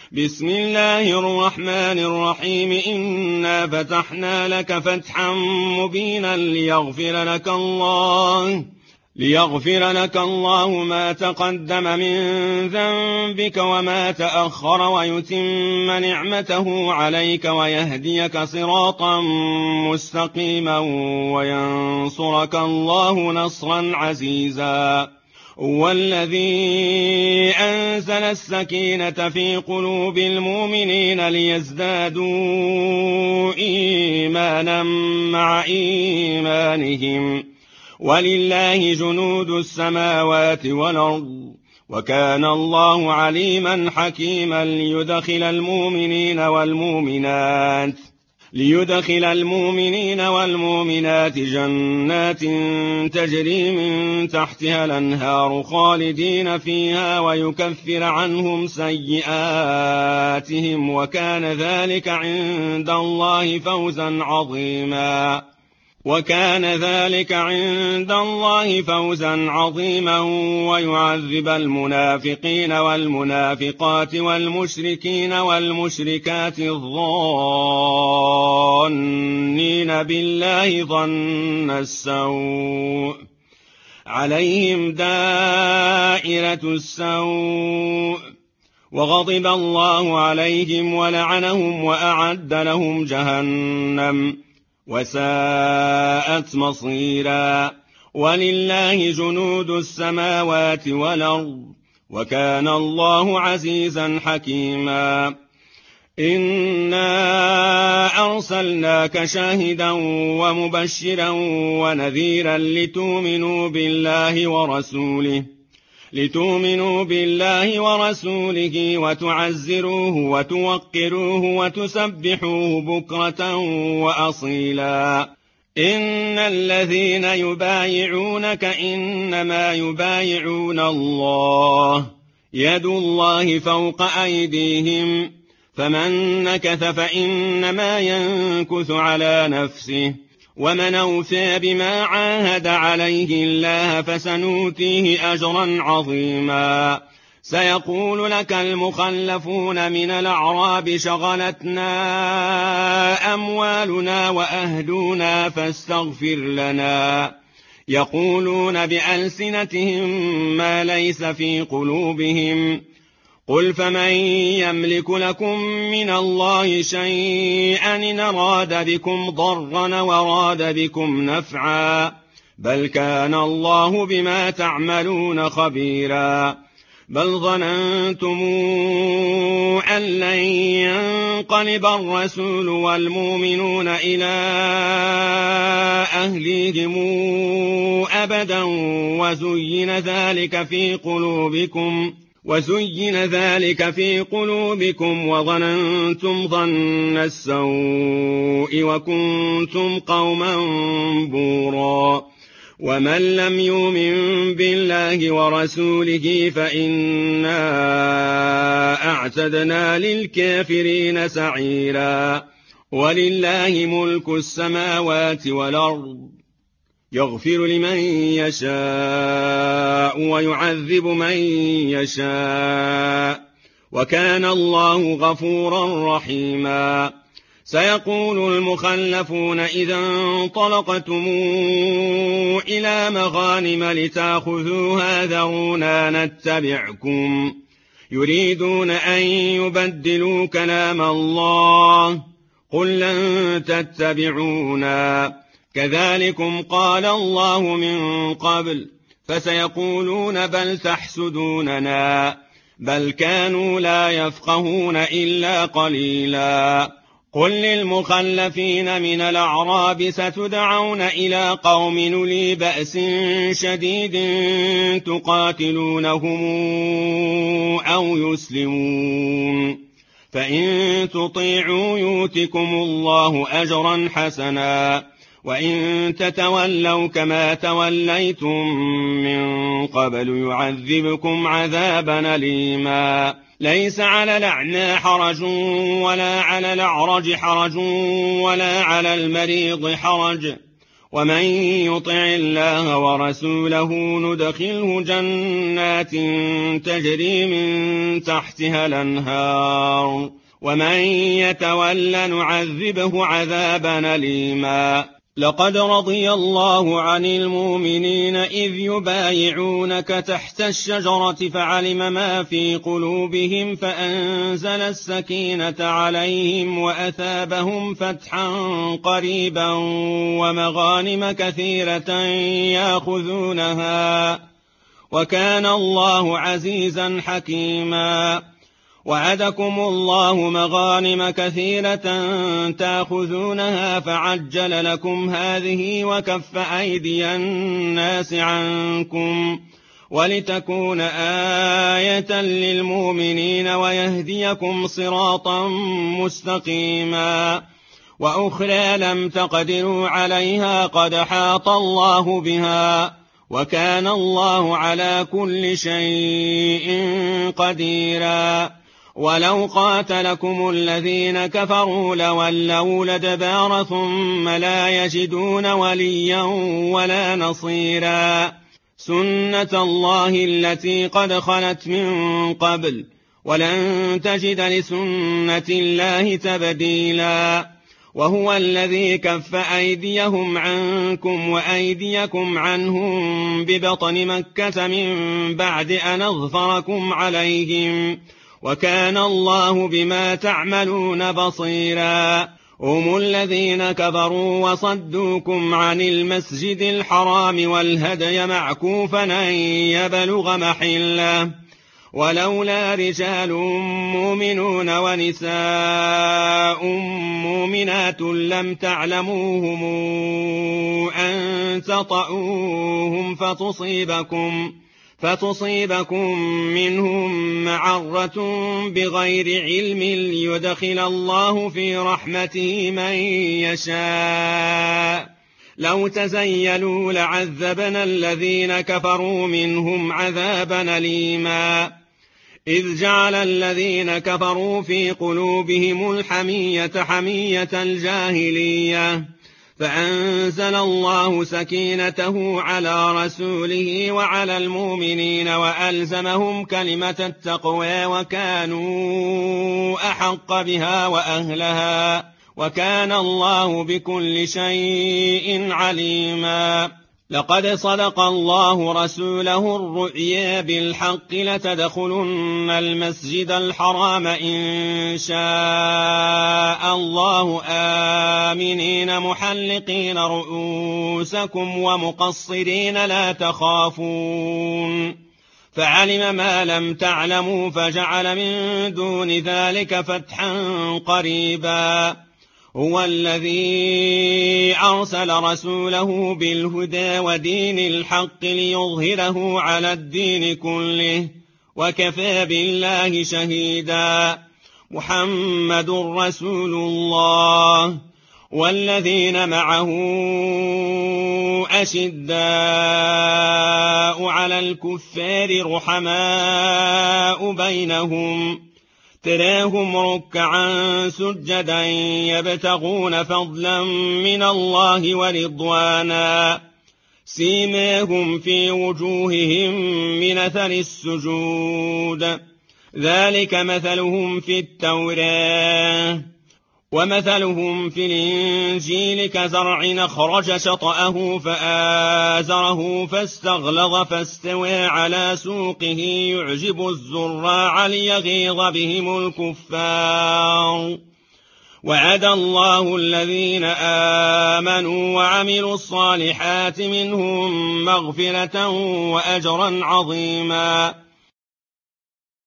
بسم الله الرحمن الرحيم إنا فتحنا لك فتحا مبينا ليغفر لك الله ما تقدم من ذنبك وما تأخر ويتم نعمته عليك ويهديك صراطا مستقيما وينصرك الله نصرا عزيزا. هو الذي أنزل السكينة في قلوب المؤمنين ليزدادوا إيمانا مع إيمانهم ولله جنود السماوات والأرض وكان الله عليما حكيما ليدخل المؤمنين والمؤمنات جنات تجري من تحتها الأنهار خالدين فيها ويكفر عنهم سيئاتهم وكان ذلك عند الله فوزا عظيما ويعذب المنافقين والمنافقات والمشركين والمشركات الظانين بالله ظن السوء عليهم دائرة السوء وغضب الله عليهم ولعنهم وأعد لهم جهنم وساءت مصيرا. ولله جنود السماوات والأرض وكان الله عزيزا حكيما. إنا أرسلناك شاهدا ومبشرا ونذيرا لتؤمنوا بالله ورسوله وتعزروه وتوقروه وتسبحوه بكرة وأصيلا. إن الذين يبايعونك إنما يبايعون الله يد الله فوق أيديهم فمن نكث فإنما ينكث على نفسه ومن أوفى بما عاهد عليه الله فسنؤتيه أجرا عظيما. سيقول لك المخلفون من الأعراب شغلتنا أموالنا وأهلنا فاستغفر لنا يقولون بألسنتهم ما ليس في قلوبهم قل فمن يملك لكم من الله شيئا إن أراد بكم ضرا وراد بكم نفعا بل كان الله بما تعملون خبيرا. بل ظننتم أن لن ينقلب الرسول والمؤمنون إلى أهليهم أبدا وزين ذلك في قلوبكم وظننتم ظن السوء وكنتم قوما بورا. ومن لم يؤمن بالله ورسوله فإنا أعتدنا للكافرين سعيرا. ولله ملك السماوات والأرض يغفر لمن يشاء ويعذب من يشاء وكان الله غفورا رحيما. سيقول المخلفون إذا انطلقتم إلى مغانم لتأخذوها ذرونا نتبعكم يريدون أن يبدلوا كلام الله قل لن تتبعونا كذلكم قال الله من قبل فسيقولون بل تحسدوننا بل كانوا لا يفقهون إلا قليلا. قل للمخلفين من الأعراب ستدعون إلى قوم أولي بأس شديد تقاتلونهم أو يسلمون فإن تطيعوا يؤتكم الله أجرا حسنا وإن تتولوا كما توليتم من قبل يعذبكم عذابا أليما. ليس على الأعمى حرج ولا على الأعرج حرج ولا على المريض حرج ومن يطع الله ورسوله ندخله جنات تجري من تحتها الأنهار ومن يتول نعذبه عذابا أليما. لقد رضي الله عن المؤمنين إذ يبايعونك تحت الشجرة فعلم ما في قلوبهم فأنزل السكينة عليهم وأثابهم فتحا قريبا ومغانم كثيرة يأخذونها وكان الله عزيزا حكيما. وعدكم الله مغانم كثيرة تأخذونها فعجل لكم هذه وكف أيدي الناس عنكم ولتكون آية للمؤمنين ويهديكم صراطا مستقيما. وأخرى لم تقدروا عليها قد حاط الله بها وكان الله على كل شيء قديرا. ولو قاتلكم الذين كفروا لولوا الأدبار ثم لا يجدون وليا ولا نصيرا. سنة الله التي قد خلت من قبل ولن تجد لسنة الله تبديلا. وهو الذي كف أيديهم عنكم وأيديكم عنهم ببطن مكة من بعد أن أظفركم عليهم وكان الله بما تعملون بصيرا. هم الذين كفروا وصدوكم عن المسجد الحرام والهدي معكوفا أن يبلغ محله ولولا رجال مؤمنون ونساء مؤمنات لم تعلموهم أن تطؤوهم فتصيبكم منهم معرة بغير علم ليدخل الله في رحمته من يشاء. لو تزيلوا لعذبنا الذين كفروا منهم عذابا أليما. إذ جعل الذين كفروا في قلوبهم الحمية حمية الجاهلية فأنزل الله سكينته على رسوله وعلى المؤمنين وألزمهم كلمة التقوى وكانوا أحق بها وأهلها وكان الله بكل شيء عليما. لقد صدق الله رسوله الرؤيا بالحق لتدخلن المسجد الحرام إن شاء الله آمنين محلقين رؤوسكم ومقصرين لا تخافون فعلم ما لم تعلموا فجعل من دون ذلك فتحا قريبا. هو الذي أرسل رسوله بالهدى ودين الحق ليظهره على الدين كله وكفى بالله شهيدا. محمد رسول الله والذين معه أشداء على الكفار رحماء بينهم تراهم ركعا سجدا يبتغون فضلا من الله ورضوانا سيماهم في وجوههم من أثر السجود ذلك مثلهم في التوراة ومثلهم في الإنجيل كزرع أخرج شطأه فآزره فاستغلظ فاستوى على سوقه يعجب الزراع ليغيظ بهم الكفار. وعد الله الذين آمنوا وعملوا الصالحات منهم مغفرة وأجرا عظيما.